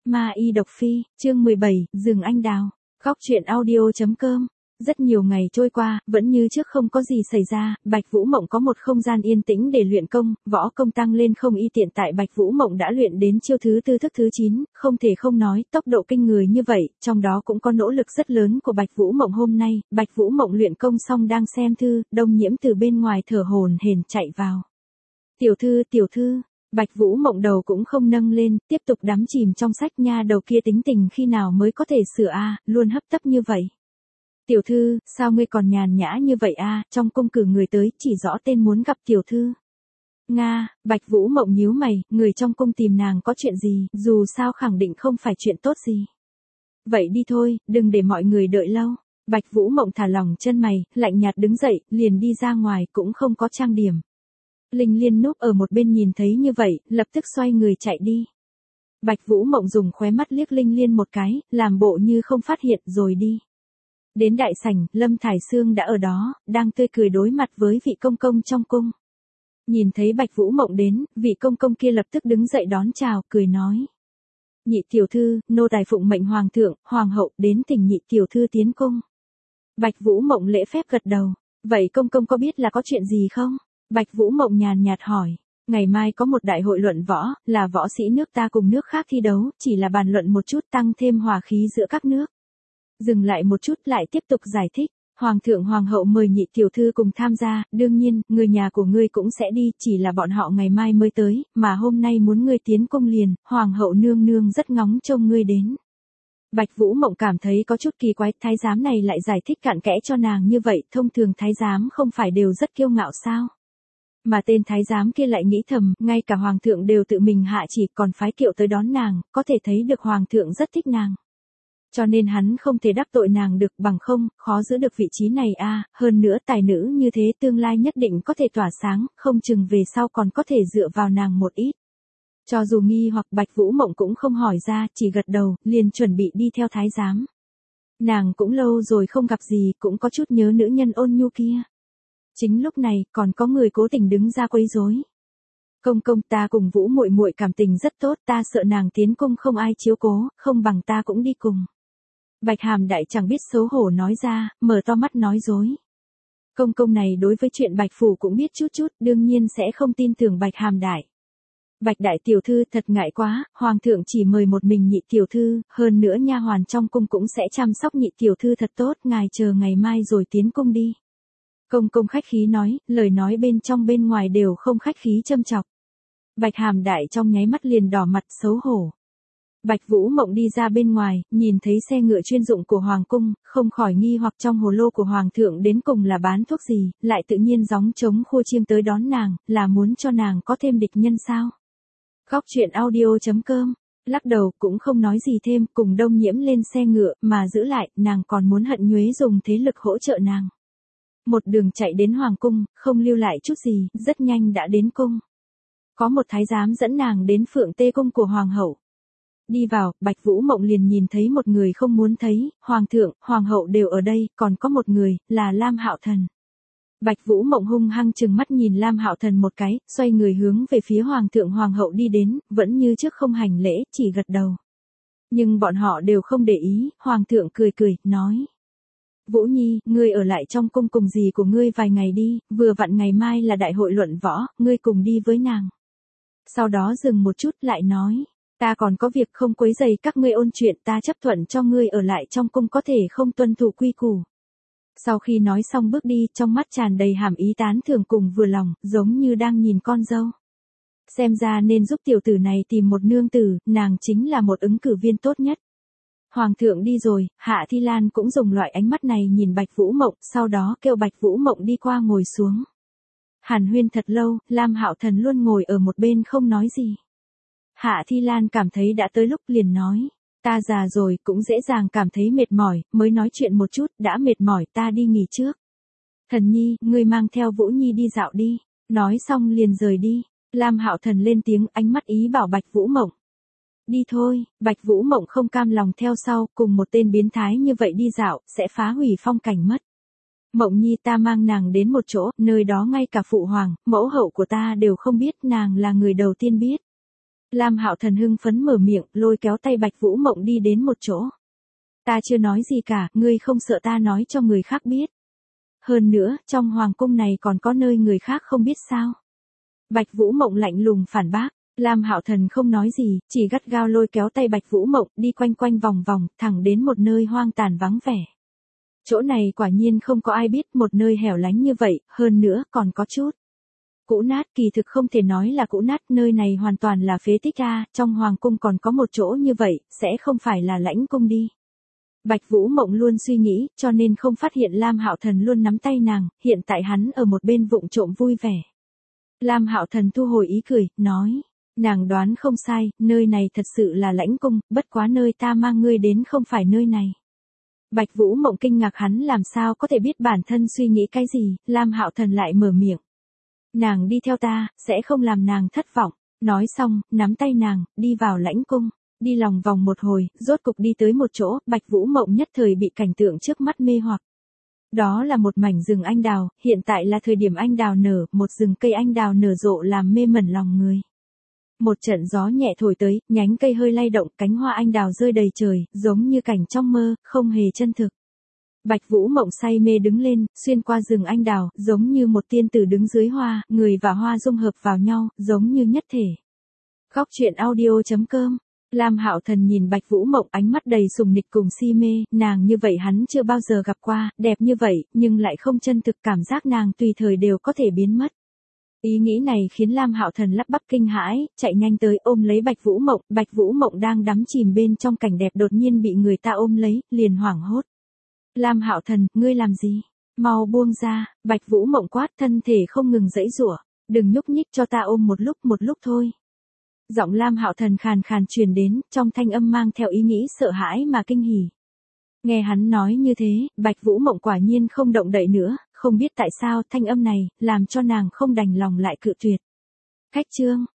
Ma Y Độc Phi, chương 17, Giường Anh Đào. Góc truyện audio.com. Rất nhiều ngày trôi qua, vẫn như trước không có gì xảy ra, Bạch Vũ Mộng có một không gian yên tĩnh để luyện công, võ công tăng lên không y tiện tại Bạch Vũ Mộng đã luyện đến chiêu thứ 4 thức thứ 9, không thể không nói, tốc độ kinh người như vậy, trong đó cũng có nỗ lực rất lớn của Bạch Vũ Mộng hôm nay, Bạch Vũ Mộng luyện công xong đang xem thư, Đông Nhiễm từ bên ngoài thở hổn hển chạy vào. Tiểu thư. Bạch Vũ Mộng đầu cũng không nâng lên, tiếp tục đắm chìm trong sách nha đầu kia tính tình khi nào mới có thể sửa luôn hấp tấp như vậy. Tiểu thư, sao ngươi còn nhàn nhã như vậy trong cung cử người tới, chỉ rõ tên muốn gặp tiểu thư. Nga, Bạch Vũ Mộng nhíu mày, người trong cung tìm nàng có chuyện gì, dù sao khẳng định không phải chuyện tốt gì. Vậy đi thôi, đừng để mọi người đợi lâu. Bạch Vũ Mộng thả lỏng chân mày, lạnh nhạt đứng dậy, liền đi ra ngoài cũng không có trang điểm. Linh Liên núp ở một bên nhìn thấy như vậy, lập tức xoay người chạy đi. Bạch Vũ Mộng dùng khóe mắt liếc Linh Liên một cái, làm bộ như không phát hiện rồi đi. Đến đại sảnh, Lâm Thải Sương đã ở đó, đang tươi cười đối mặt với vị công công trong cung. Nhìn thấy Bạch Vũ Mộng đến, vị công công kia lập tức đứng dậy đón chào, cười nói. Nhị tiểu thư, nô tài phụng mệnh hoàng thượng, hoàng hậu đến thỉnh nhị tiểu thư tiến cung. Bạch Vũ Mộng lễ phép gật đầu. Vậy công công có biết là có chuyện gì không? Bạch Vũ Mộng nhàn nhạt hỏi. Ngày mai có một đại hội luận võ, là võ sĩ nước ta cùng nước khác thi đấu, chỉ là bàn luận một chút tăng thêm hòa khí giữa các nước. Dừng lại một chút lại tiếp tục giải thích. Hoàng thượng hoàng hậu mời nhị tiểu thư cùng tham gia, đương nhiên, người nhà của ngươi cũng sẽ đi, chỉ là bọn họ ngày mai mới tới, mà hôm nay muốn ngươi tiến cung liền, hoàng hậu nương nương rất ngóng trông ngươi đến. Bạch Vũ Mộng cảm thấy có chút kỳ quái, thái giám này lại giải thích cặn kẽ cho nàng như vậy, thông thường thái giám không phải đều rất kiêu ngạo sao? Mà tên thái giám kia lại nghĩ thầm, ngay cả hoàng thượng đều tự mình hạ chỉ còn phái kiệu tới đón nàng, có thể thấy được hoàng thượng rất thích nàng. Cho nên hắn không thể đắc tội nàng được, bằng không, khó giữ được vị trí này hơn nữa tài nữ như thế tương lai nhất định có thể tỏa sáng, không chừng về sau còn có thể dựa vào nàng một ít. Cho dù nghi hoặc Bạch Vũ Mộng cũng không hỏi ra, chỉ gật đầu, liền chuẩn bị đi theo thái giám. Nàng cũng lâu rồi không gặp gì, cũng có chút nhớ nữ nhân ôn nhu kia. Chính lúc này, còn có người cố tình đứng ra quấy rối. Công công, ta cùng Vũ muội muội cảm tình rất tốt, ta sợ nàng tiến cung không ai chiếu cố, không bằng ta cũng đi cùng. Bạch Hàm Đại chẳng biết xấu hổ nói ra, mở to mắt nói dối. Công công này đối với chuyện Bạch Phủ cũng biết chút, đương nhiên sẽ không tin tưởng Bạch Hàm Đại. Bạch đại tiểu thư thật ngại quá, hoàng thượng chỉ mời một mình nhị tiểu thư, hơn nữa nha hoàn trong cung cũng sẽ chăm sóc nhị tiểu thư thật tốt, ngài chờ ngày mai rồi tiến cung đi. Công công khách khí nói, lời nói bên trong bên ngoài đều không khách khí châm chọc. Bạch Hàm Đại trong nháy mắt liền đỏ mặt xấu hổ. Bạch Vũ Mộng đi ra bên ngoài, nhìn thấy xe ngựa chuyên dụng của hoàng cung, không khỏi nghi hoặc trong hồ lô của hoàng thượng đến cùng là bán thuốc gì, lại tự nhiên gióng trống khua chiêng tới đón nàng, là muốn cho nàng có thêm địch nhân sao? Góc truyện audio.com. Lắc đầu cũng không nói gì thêm, cùng Đông Nhiễm lên xe ngựa, mà giữ lại, nàng còn muốn Hận Nhuế dùng thế lực hỗ trợ nàng. Một đường chạy đến hoàng cung, không lưu lại chút gì, rất nhanh đã đến cung. Có một thái giám dẫn nàng đến Phượng Tê cung của hoàng hậu. Đi vào, Bạch Vũ Mộng liền nhìn thấy một người không muốn thấy, hoàng thượng, hoàng hậu đều ở đây, còn có một người, là Lam Hạo Thần. Bạch Vũ Mộng hung hăng trừng mắt nhìn Lam Hạo Thần một cái, xoay người hướng về phía hoàng thượng hoàng hậu đi đến, vẫn như trước không hành lễ, chỉ gật đầu. Nhưng bọn họ đều không để ý, hoàng thượng cười, nói. Vũ Nhi, ngươi ở lại trong cung cùng dì của ngươi vài ngày đi, vừa vặn ngày mai là đại hội luận võ, ngươi cùng đi với nàng. Sau đó dừng một chút lại nói, ta còn có việc không quấy rầy các ngươi ôn chuyện, ta chấp thuận cho ngươi ở lại trong cung có thể không tuân thủ quy củ. Sau khi nói xong bước đi, trong mắt tràn đầy hàm ý tán thưởng cùng vừa lòng, giống như đang nhìn con dâu. Xem ra nên giúp tiểu tử này tìm một nương tử, nàng chính là một ứng cử viên tốt nhất. Hoàng thượng đi rồi, Hạ Thi Lan cũng dùng loại ánh mắt này nhìn Bạch Vũ Mộng, sau đó kêu Bạch Vũ Mộng đi qua ngồi xuống. Hàn huyên thật lâu, Lam Hạo Thần luôn ngồi ở một bên không nói gì. Hạ Thi Lan cảm thấy đã tới lúc liền nói, ta già rồi cũng dễ dàng cảm thấy mệt mỏi, mới nói chuyện một chút, đã mệt mỏi ta đi nghỉ trước. Thần Nhi, ngươi mang theo Vũ Nhi đi dạo đi, nói xong liền rời đi. Lam Hạo Thần lên tiếng, ánh mắt ý bảo Bạch Vũ Mộng. Đi thôi, Bạch Vũ Mộng không cam lòng theo sau, cùng một tên biến thái như vậy đi dạo, sẽ phá hủy phong cảnh mất. Mộng Nhi, ta mang nàng đến một chỗ, nơi đó ngay cả phụ hoàng, mẫu hậu của ta đều không biết, nàng là người đầu tiên biết. Lam Hạo Thần hưng phấn mở miệng, lôi kéo tay Bạch Vũ Mộng đi đến một chỗ. Ta chưa nói gì cả, ngươi không sợ ta nói cho người khác biết. Hơn nữa, trong hoàng cung này còn có nơi người khác không biết sao. Bạch Vũ Mộng lạnh lùng phản bác. Lam Hạo Thần không nói gì, chỉ gắt gao lôi kéo tay Bạch Vũ Mộng đi quanh quanh vòng vòng, thẳng đến một nơi hoang tàn vắng vẻ. Chỗ này quả nhiên không có ai biết, một nơi hẻo lánh như vậy, hơn nữa còn có chút cũ nát, kỳ thực không thể nói là cũ nát, nơi này hoàn toàn là phế tích a, trong hoàng cung còn có một chỗ như vậy, sẽ không phải là lãnh cung đi. Bạch Vũ Mộng luôn suy nghĩ, cho nên không phát hiện Lam Hạo Thần luôn nắm tay nàng, hiện tại hắn ở một bên vụng trộm vui vẻ. Lam Hạo Thần thu hồi ý cười, nói, nàng đoán không sai, nơi này thật sự là lãnh cung, bất quá nơi ta mang ngươi đến không phải nơi này. Bạch Vũ Mộng kinh ngạc hắn làm sao có thể biết bản thân suy nghĩ cái gì, Lam Hạo Thần lại mở miệng. Nàng đi theo ta, sẽ không làm nàng thất vọng. Nói xong, nắm tay nàng, đi vào lãnh cung. Đi lòng vòng một hồi, rốt cục đi tới một chỗ, Bạch Vũ Mộng nhất thời bị cảnh tượng trước mắt mê hoặc. Đó là một mảnh rừng anh đào, hiện tại là thời điểm anh đào nở, một rừng cây anh đào nở rộ làm mê mẩn lòng người. Một trận gió nhẹ thổi tới, nhánh cây hơi lay động, cánh hoa anh đào rơi đầy trời, giống như cảnh trong mơ, không hề chân thực. Bạch Vũ Mộng say mê đứng lên, xuyên qua rừng anh đào, giống như một tiên tử đứng dưới hoa, người và hoa dung hợp vào nhau, giống như nhất thể. Góc truyện audio.com. Lam Hạo Thần nhìn Bạch Vũ Mộng ánh mắt đầy sùng nịch cùng si mê, nàng như vậy hắn chưa bao giờ gặp qua, đẹp như vậy, nhưng lại không chân thực, cảm giác nàng tùy thời đều có thể biến mất. Ý nghĩ này khiến Lam Hạo Thần lắp bắp kinh hãi, chạy nhanh tới ôm lấy Bạch Vũ Mộng đang đắm chìm bên trong cảnh đẹp đột nhiên bị người ta ôm lấy, liền hoảng hốt. Lam Hạo Thần, ngươi làm gì? Mau buông ra, Bạch Vũ Mộng quát, thân thể không ngừng giãy giụa, đừng nhúc nhích, cho ta ôm một lúc thôi. Giọng Lam Hạo Thần khàn khàn truyền đến, trong thanh âm mang theo ý nghĩ sợ hãi mà kinh hỉ. Nghe hắn nói như thế, Bạch Vũ Mộng quả nhiên không động đậy nữa, không biết tại sao thanh âm này, làm cho nàng không đành lòng lại cự tuyệt. Khách trương,